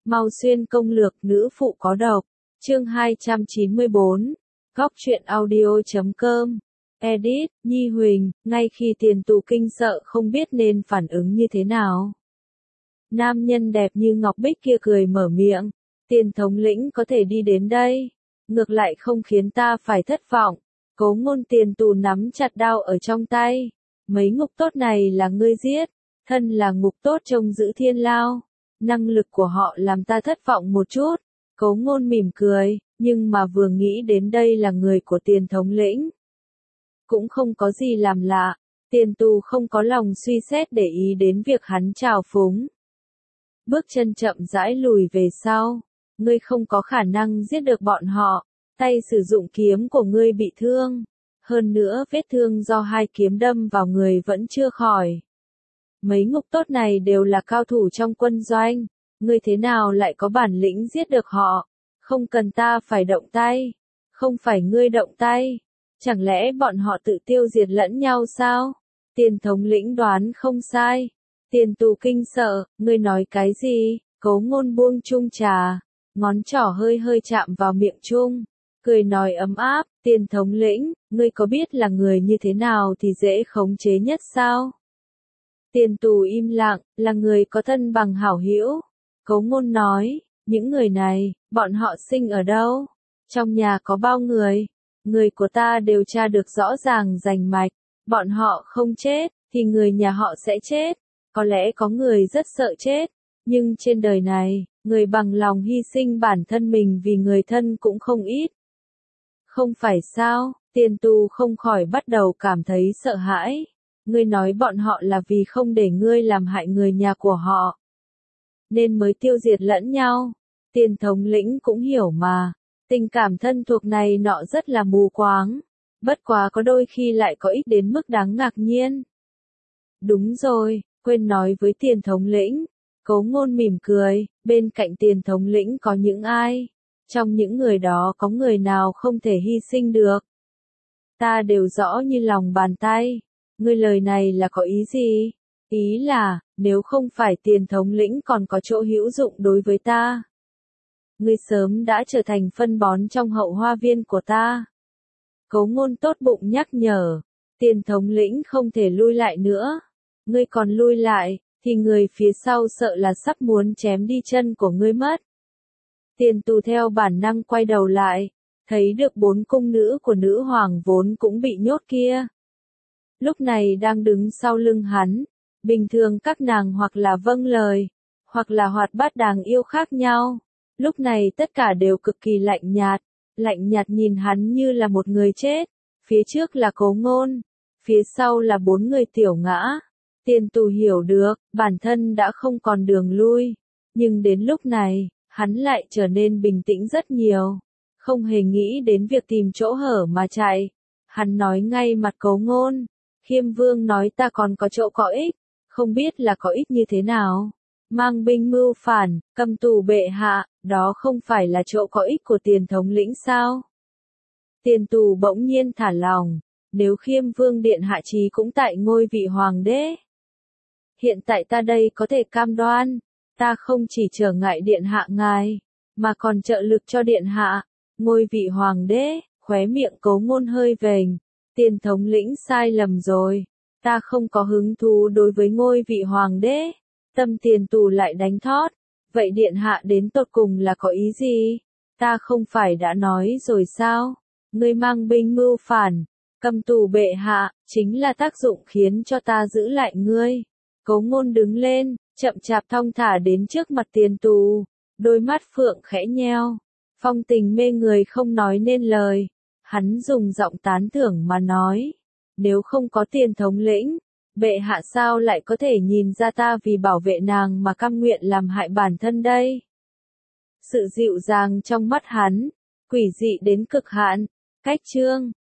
Mau xuyên công lược nữ phụ có độc. Chương 294. Góc truyện audio.com. Edit, Nhi Huỳnh, ngay khi Tiền Tù kinh sợ không biết nên phản ứng như thế nào. Nam nhân đẹp như ngọc bích kia cười mở miệng, Tiền thống lĩnh có thể đi đến đây, ngược lại không khiến ta phải thất vọng. Cố Ngôn Tiền Tù nắm chặt đao ở trong tay, mấy ngục tốt này là ngươi giết, thân là ngục tốt trông giữ thiên lao, năng lực của họ làm ta thất vọng một chút. Cố Ngôn mỉm cười, nhưng mà vừa nghĩ đến đây là người của Tiền thống lĩnh, cũng không có gì làm lạ. Tiền Tù không có lòng suy xét để ý đến việc hắn trào phúng. Bước chân chậm rãi lùi về sau, ngươi không có khả năng giết được bọn họ, tay sử dụng kiếm của ngươi bị thương. Hơn nữa vết thương do hai kiếm đâm vào người vẫn chưa khỏi. Mấy ngục tốt này đều là cao thủ trong quân doanh, ngươi thế nào lại có bản lĩnh giết được họ? Không cần ta phải động tay, không phải ngươi động tay, chẳng lẽ bọn họ tự tiêu diệt lẫn nhau sao? Tiền thống lĩnh đoán không sai. Tiền Tù kinh sợ, ngươi nói cái gì? Cố Ngôn buông chung trà, ngón trỏ hơi hơi chạm vào miệng chung, cười nói ấm áp, Tiền thống lĩnh, ngươi có biết là người như thế nào thì dễ khống chế nhất sao? Tiền Tù im lặng, là người có thân bằng hảo hữu. Cố Ngôn nói, những người này, bọn họ sinh ở đâu? Trong nhà có bao người? Người của ta đều tra được rõ ràng rành mạch, bọn họ không chết, thì người nhà họ sẽ chết. Có lẽ có người rất sợ chết, nhưng trên đời này, người bằng lòng hy sinh bản thân mình vì người thân cũng không ít. Không phải sao? Tiền Tù không khỏi bắt đầu cảm thấy sợ hãi. Ngươi nói bọn họ là vì không để ngươi làm hại người nhà của họ, nên mới tiêu diệt lẫn nhau. Tiền thống lĩnh cũng hiểu mà, tình cảm thân thuộc này nọ rất là mù quáng, bất quá có đôi khi lại có ít đến mức đáng ngạc nhiên. Đúng rồi, quên nói với Tiền thống lĩnh. Cố Ngôn mỉm cười, bên cạnh Tiền thống lĩnh có những ai? Trong những người đó có người nào không thể hy sinh được? Ta đều rõ như lòng bàn tay. Ngươi lời này là có ý gì? Ý là, nếu không phải Tiền thống lĩnh còn có chỗ hữu dụng đối với ta, ngươi sớm đã trở thành phân bón trong hậu hoa viên của ta. Cố Ngôn tốt bụng nhắc nhở, Tiền thống lĩnh không thể lui lại nữa. Ngươi còn lui lại, thì người phía sau sợ là sắp muốn chém đi chân của ngươi mất. Tiền Tù theo bản năng quay đầu lại, thấy được 4 cung nữ của nữ hoàng vốn cũng bị nhốt kia. Lúc này đang đứng sau lưng hắn, bình thường các nàng hoặc là vâng lời, hoặc là hoạt bát đáng yêu khác nhau. Lúc này tất cả đều cực kỳ lạnh nhạt nhìn hắn như là một người chết. Phía trước là Cố Ngôn, phía sau là 4 người tiểu ngã. Tiền Tù hiểu được, bản thân đã không còn đường lui, nhưng đến lúc này, hắn lại trở nên bình tĩnh rất nhiều, không hề nghĩ đến việc tìm chỗ hở mà chạy. Hắn nói ngay mặt Cố Ngôn, Khiêm Vương nói ta còn có chỗ có ích, không biết là có ích như thế nào. Mang binh mưu phản, cầm tù bệ hạ, đó không phải là chỗ có ích của Tiền thống lĩnh sao? Tiền Tù bỗng nhiên thả lòng, nếu Khiêm Vương điện hạ chí cũng tại ngôi vị hoàng đế, hiện tại ta đây có thể cam đoan, ta không chỉ trở ngại điện hạ ngài, mà còn trợ lực cho điện hạ. Ngôi vị hoàng đế, khóe miệng Cố Ngôn hơi vểnh, Tiền thống lĩnh sai lầm rồi, ta không có hứng thú đối với ngôi vị hoàng đế. Tâm Tiền Tù lại đánh thót, vậy điện hạ đến tột cùng là có ý gì? Ta không phải đã nói rồi sao? Ngươi mang binh mưu phản, cầm tù bệ hạ, chính là tác dụng khiến cho ta giữ lại ngươi. Cố Ngôn đứng lên, chậm chạp thong thả đến trước mặt Tiền Tù, đôi mắt phượng khẽ nheo, phong tình mê người không nói nên lời. Hắn dùng giọng tán thưởng mà nói, nếu không có Tiền thống lĩnh, bệ hạ sao lại có thể nhìn ra ta vì bảo vệ nàng mà cam nguyện làm hại bản thân đây? Sự dịu dàng trong mắt hắn, quỷ dị đến cực hạn. Cách chương